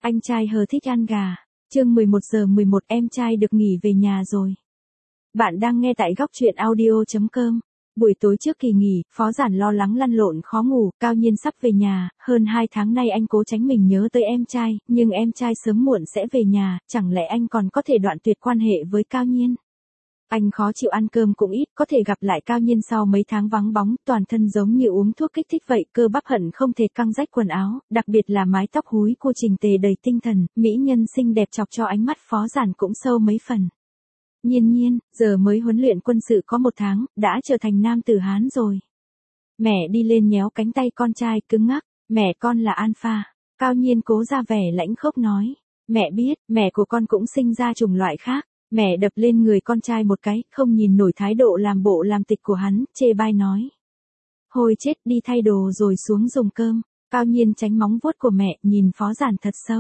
Anh trai hờ thích ăn gà. Chương 11:11 em trai được nghỉ về nhà rồi. Bạn đang nghe tại góc truyện audio.com. Buổi tối trước kỳ nghỉ, Phó Giản lo lắng lăn lộn khó ngủ, Cao Nhiên sắp về nhà, hơn 2 tháng nay anh cố tránh mình nhớ tới em trai, nhưng em trai sớm muộn sẽ về nhà, chẳng lẽ anh còn có thể đoạn tuyệt quan hệ với Cao Nhiên? Anh khó chịu ăn cơm cũng ít, có thể gặp lại Cao Nhiên sau mấy tháng vắng bóng, toàn thân giống như uống thuốc kích thích vậy, cơ bắp hận không thể căng rách quần áo, đặc biệt là mái tóc húi cô chỉnh tề đầy tinh thần, mỹ nhân xinh đẹp chọc cho ánh mắt Phó Giản cũng sâu mấy phần. Nhiên, giờ mới huấn luyện quân sự có 1 tháng, đã trở thành nam tử Hán rồi. Mẹ đi lên nhéo cánh tay con trai cứng ngắc, mẹ con là Alpha. Cao Nhiên cố ra vẻ lãnh khốc nói, mẹ biết, mẹ của con cũng sinh ra chủng loại khác. Mẹ đập lên người con trai một cái, không nhìn nổi thái độ làm bộ làm tịch của hắn, chê bai nói. Hồi chết, đi thay đồ rồi xuống dùng cơm. Cao Nhiên tránh móng vuốt của mẹ, nhìn Phó Giản thật sâu.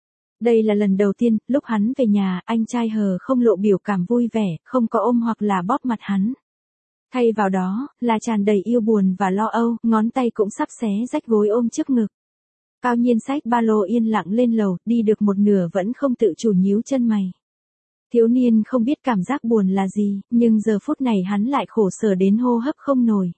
Đây là lần đầu tiên, lúc hắn về nhà, anh trai hờ không lộ biểu cảm vui vẻ, không có ôm hoặc là bóp mặt hắn. Thay vào đó, là tràn đầy yêu buồn và lo âu, ngón tay cũng sắp xé rách gối ôm trước ngực. Cao Nhiên xách ba lô yên lặng lên lầu, đi được một nửa vẫn không tự chủ nhíu chân mày. Thiếu niên không biết cảm giác buồn là gì, nhưng giờ phút này hắn lại khổ sở đến hô hấp không nổi.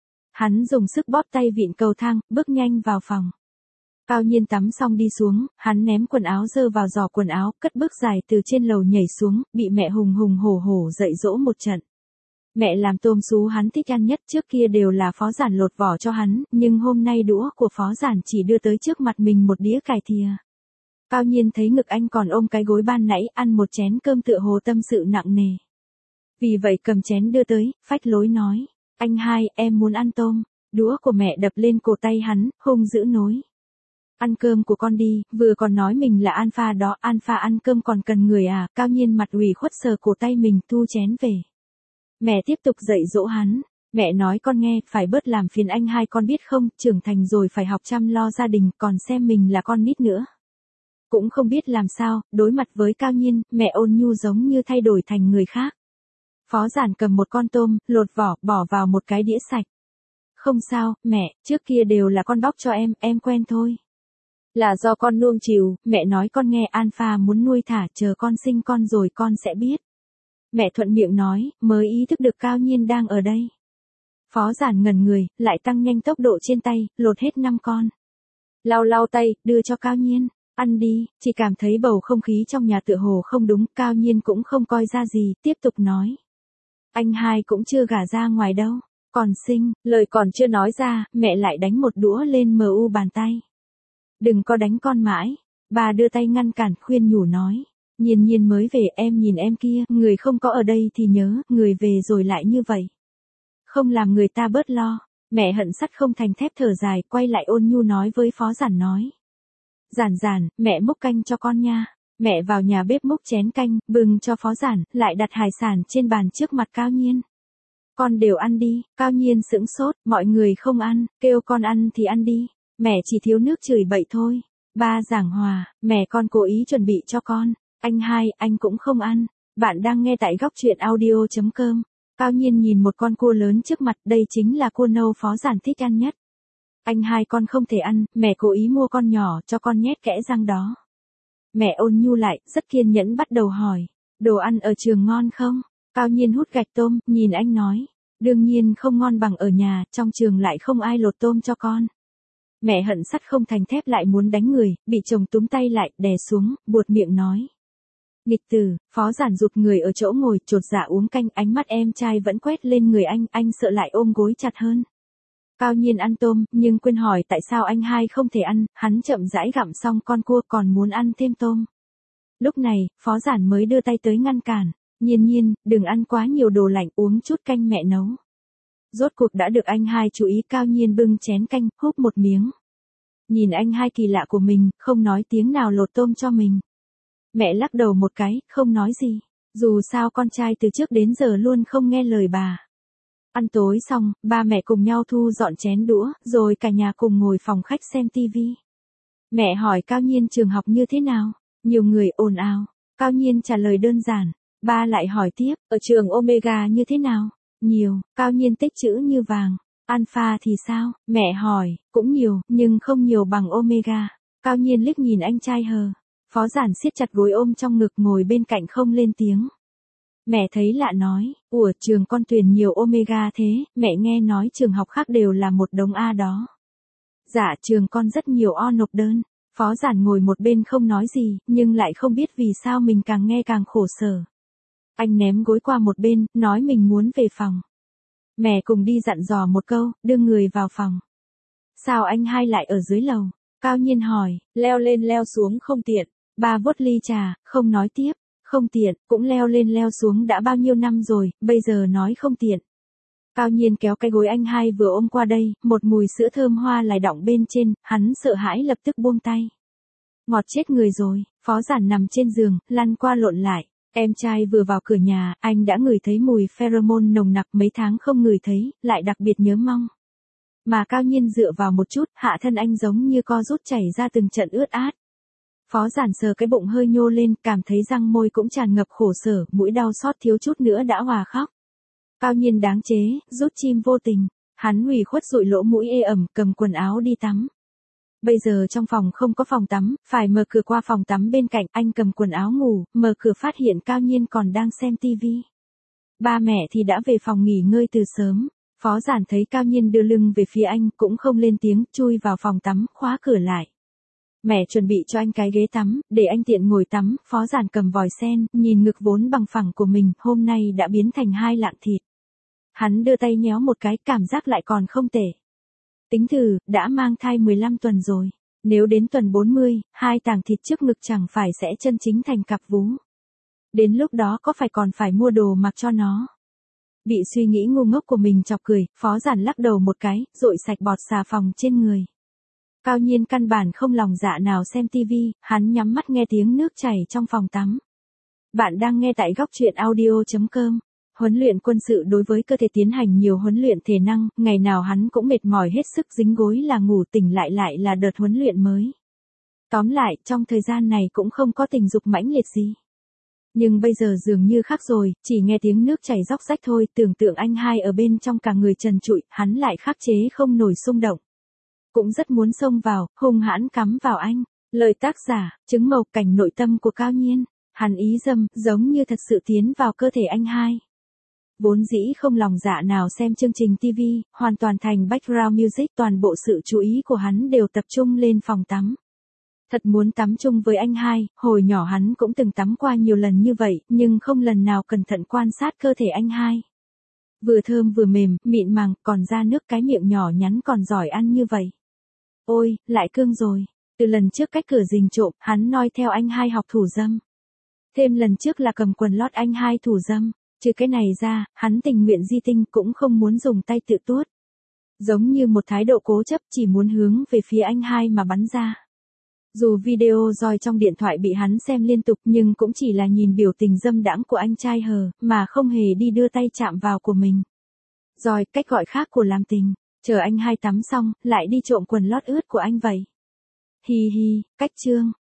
Hắn dùng sức bóp tay vịn cầu thang, bước nhanh vào phòng. Cao Nhiên tắm xong đi xuống, hắn ném quần áo dơ vào giỏ quần áo, cất bước dài từ trên lầu nhảy xuống, bị mẹ hùng hổ dạy dỗ một trận. Mẹ làm tôm sú hắn thích ăn nhất, trước kia đều là Phó Giản lột vỏ cho hắn, nhưng hôm nay đũa của Phó Giản chỉ đưa tới trước mặt mình một đĩa cải thìa. Cao Nhiên thấy ngực anh còn ôm cái gối ban nãy, ăn một chén cơm tựa hồ tâm sự nặng nề. Vì vậy cầm chén đưa tới, phách lối nói, anh hai, em muốn ăn tôm. Đũa của mẹ đập lên cổ tay hắn, hung dữ nối. Ăn cơm của con đi, vừa còn nói mình là Alpha đó, Alpha ăn cơm còn cần người à? Cao Nhiên mặt ủy khuất sờ cổ tay mình, thu chén về. Mẹ tiếp tục dạy dỗ hắn. Mẹ nói con nghe, phải bớt làm phiền anh hai, con biết không, trưởng thành rồi phải học chăm lo gia đình, còn xem mình là con nít nữa. Cũng không biết làm sao, đối mặt với Cao Nhiên, mẹ ôn nhu giống như thay đổi thành người khác. Phó Giản cầm một con tôm, lột vỏ, bỏ vào một cái đĩa sạch. Không sao, mẹ, trước kia đều là con bóc cho em quen thôi. Là do con nuông chiều, mẹ nói con nghe, Alpha muốn nuôi thả, chờ con sinh con rồi con sẽ biết. Mẹ thuận miệng nói, mới ý thức được Cao Nhiên đang ở đây. Phó Giản ngẩn người, lại tăng nhanh tốc độ trên tay, lột hết 5 con. Lau tay, đưa cho Cao Nhiên. Ăn đi, chỉ cảm thấy bầu không khí trong nhà tựa hồ không đúng, Cao Nhiên cũng không coi ra gì, tiếp tục nói. Anh hai cũng chưa gả ra ngoài đâu, còn sinh, lời còn chưa nói ra, mẹ lại đánh một đũa lên mu bàn tay. Đừng có đánh con mãi, bà đưa tay ngăn cản, khuyên nhủ nói. Nhiên mới về, em nhìn em kia, người không có ở đây thì nhớ, người về rồi lại như vậy. Không làm người ta bớt lo, mẹ hận sắt không thành thép thở dài, quay lại ôn nhu nói với Phó Giản nói. Giản, mẹ múc canh cho con nha. Mẹ vào nhà bếp múc chén canh, bưng cho Phó Giản, lại đặt hải sản trên bàn trước mặt Cao Nhiên. Con đều ăn đi. Cao Nhiên sững sốt, mọi người không ăn, kêu con ăn thì ăn đi. Mẹ chỉ thiếu nước chửi bậy thôi. Ba giảng hòa, mẹ con cố ý chuẩn bị cho con. Anh hai, anh cũng không ăn. Bạn đang nghe tại góc truyện audio.com. Cao Nhiên nhìn một con cua lớn trước mặt, đây chính là cua nâu Phó Giản thích ăn nhất. Anh hai con không thể ăn, mẹ cố ý mua con nhỏ cho con nhét kẽ răng đó. Mẹ ôn nhu lại, rất kiên nhẫn bắt đầu hỏi, đồ ăn ở trường ngon không? Cao Nhiên hút gạch tôm, nhìn anh nói, đương nhiên không ngon bằng ở nhà, trong trường lại không ai lột tôm cho con. Mẹ hận sắt không thành thép lại muốn đánh người, bị chồng túm tay lại, đè xuống, buột miệng nói. Nghịch tử, Phó Giản rụt người ở chỗ ngồi, chột dạ uống canh, ánh mắt em trai vẫn quét lên người anh sợ lại ôm gối chặt hơn. Cao Nhiên ăn tôm, nhưng quên hỏi tại sao anh hai không thể ăn, hắn chậm rãi gặm xong con cua còn muốn ăn thêm tôm. Lúc này, Phó Giản mới đưa tay tới ngăn cản, Nhiên, đừng ăn quá nhiều đồ lạnh, uống chút canh mẹ nấu. Rốt cuộc đã được anh hai chú ý, Cao Nhiên bưng chén canh, húp một miếng. Nhìn anh hai kỳ lạ của mình, không nói tiếng nào lột tôm cho mình. Mẹ lắc đầu một cái, không nói gì, dù sao con trai từ trước đến giờ luôn không nghe lời bà. Ăn tối xong, ba mẹ cùng nhau thu dọn chén đũa, rồi cả nhà cùng ngồi phòng khách xem tivi. Mẹ hỏi Cao Nhiên trường học như thế nào? Nhiều người ồn ào. Cao Nhiên trả lời đơn giản. Ba lại hỏi tiếp, ở trường Omega như thế nào? Nhiều. Cao Nhiên tích chữ như vàng. Alpha thì sao? Mẹ hỏi, cũng nhiều, nhưng không nhiều bằng Omega. Cao Nhiên liếc nhìn anh trai hờ. Phó Giản siết chặt gối ôm trong ngực ngồi bên cạnh không lên tiếng. Mẹ thấy lạ nói, ủa trường con tuyển nhiều omega thế, mẹ nghe nói trường học khác đều là một đống A đó. Dạ trường con rất nhiều O nộp đơn. Phó Giản ngồi một bên không nói gì, nhưng lại không biết vì sao mình càng nghe càng khổ sở. Anh ném gối qua một bên, nói mình muốn về phòng. Mẹ cùng đi dặn dò một câu, đưa người vào phòng. Sao anh hai lại ở dưới lầu? Cao Nhiên hỏi, leo lên leo xuống không tiện. Ba vuốt ly trà, không nói tiếp. Không tiện, cũng leo lên leo xuống đã bao nhiêu năm rồi, bây giờ nói không tiện. Cao Nhiên kéo cái gối anh hai vừa ôm qua đây, một mùi sữa thơm hoa lại đọng bên trên, hắn sợ hãi lập tức buông tay. Ngọt chết người rồi, Phó Giản nằm trên giường, lăn qua lộn lại. Em trai vừa vào cửa nhà, anh đã ngửi thấy mùi pheromone nồng nặc mấy tháng không ngửi thấy, lại đặc biệt nhớ mong. Mà Cao Nhiên dựa vào một chút, hạ thân anh giống như co rút chảy ra từng trận ướt át. Phó Giản sờ cái bụng hơi nhô lên, cảm thấy răng môi cũng tràn ngập khổ sở, mũi đau xót thiếu chút nữa đã hòa khóc. Cao Nhiên đáng chế, rút chim vô tình, hắn ủy khuất dụi lỗ mũi ê ẩm, cầm quần áo đi tắm. Bây giờ trong phòng không có phòng tắm, phải mở cửa qua phòng tắm bên cạnh, anh cầm quần áo ngủ, mở cửa phát hiện Cao Nhiên còn đang xem tivi. Ba mẹ thì đã về phòng nghỉ ngơi từ sớm. Phó Giản thấy Cao Nhiên đưa lưng về phía anh, cũng không lên tiếng, chui vào phòng tắm, khóa cửa lại. Mẹ chuẩn bị cho anh cái ghế tắm, để anh tiện ngồi tắm, Phó Giản cầm vòi sen, nhìn ngực vốn bằng phẳng của mình, hôm nay đã biến thành 2 lạng thịt. Hắn đưa tay nhéo một cái, cảm giác lại còn không tệ. Tính thử, đã mang thai 15 tuần rồi. Nếu đến tuần 40, 2 tảng thịt trước ngực chẳng phải sẽ chân chính thành cặp vú. Đến lúc đó có phải còn phải mua đồ mặc cho nó. Bị suy nghĩ ngu ngốc của mình chọc cười, Phó Giản lắc đầu một cái, dội sạch bọt xà phòng trên người. Cao Nhiên căn bản không lòng dạ nào xem tivi, hắn nhắm mắt nghe tiếng nước chảy trong phòng tắm. Bạn đang nghe tại góc truyện audio.com. Huấn luyện quân sự đối với cơ thể tiến hành nhiều huấn luyện thể năng, ngày nào hắn cũng mệt mỏi hết sức, dính gối là ngủ, tỉnh lại là đợt huấn luyện mới. Tóm lại, trong thời gian này cũng không có tình dục mãnh liệt gì. Nhưng bây giờ dường như khác rồi, chỉ nghe tiếng nước chảy róc rách thôi, tưởng tượng anh hai ở bên trong cả người trần trụi, hắn lại khắc chế không nổi xung động. Cũng rất muốn xông vào, hung hãn cắm vào anh. Lời tác giả, chứng mộc cảnh nội tâm của Cao Nhiên. Hắn ý dâm, giống như thật sự tiến vào cơ thể anh hai. Vốn dĩ không lòng dạ nào xem chương trình TV, hoàn toàn thành background music, toàn bộ sự chú ý của hắn đều tập trung lên phòng tắm. Thật muốn tắm chung với anh hai, hồi nhỏ hắn cũng từng tắm qua nhiều lần như vậy, nhưng không lần nào cẩn thận quan sát cơ thể anh hai. Vừa thơm vừa mềm, mịn màng, còn ra nước, cái miệng nhỏ nhắn còn giỏi ăn như vậy. Ôi, lại cương rồi. Từ lần trước cách cửa rình trộm, hắn noi theo anh hai học thủ dâm. Thêm lần trước là cầm quần lót anh hai thủ dâm. Trừ cái này ra, hắn tình nguyện di tinh, cũng không muốn dùng tay tự tuốt. Giống như một thái độ cố chấp, chỉ muốn hướng về phía anh hai mà bắn ra. Dù video roi trong điện thoại bị hắn xem liên tục, nhưng cũng chỉ là nhìn biểu tình dâm đãng của anh trai hờ, mà không hề đi đưa tay chạm vào của mình. Roi, cách gọi khác của làm tình. Chờ anh hai tắm xong, lại đi trộm quần lót ướt của anh vậy. Hi hi, cách chương.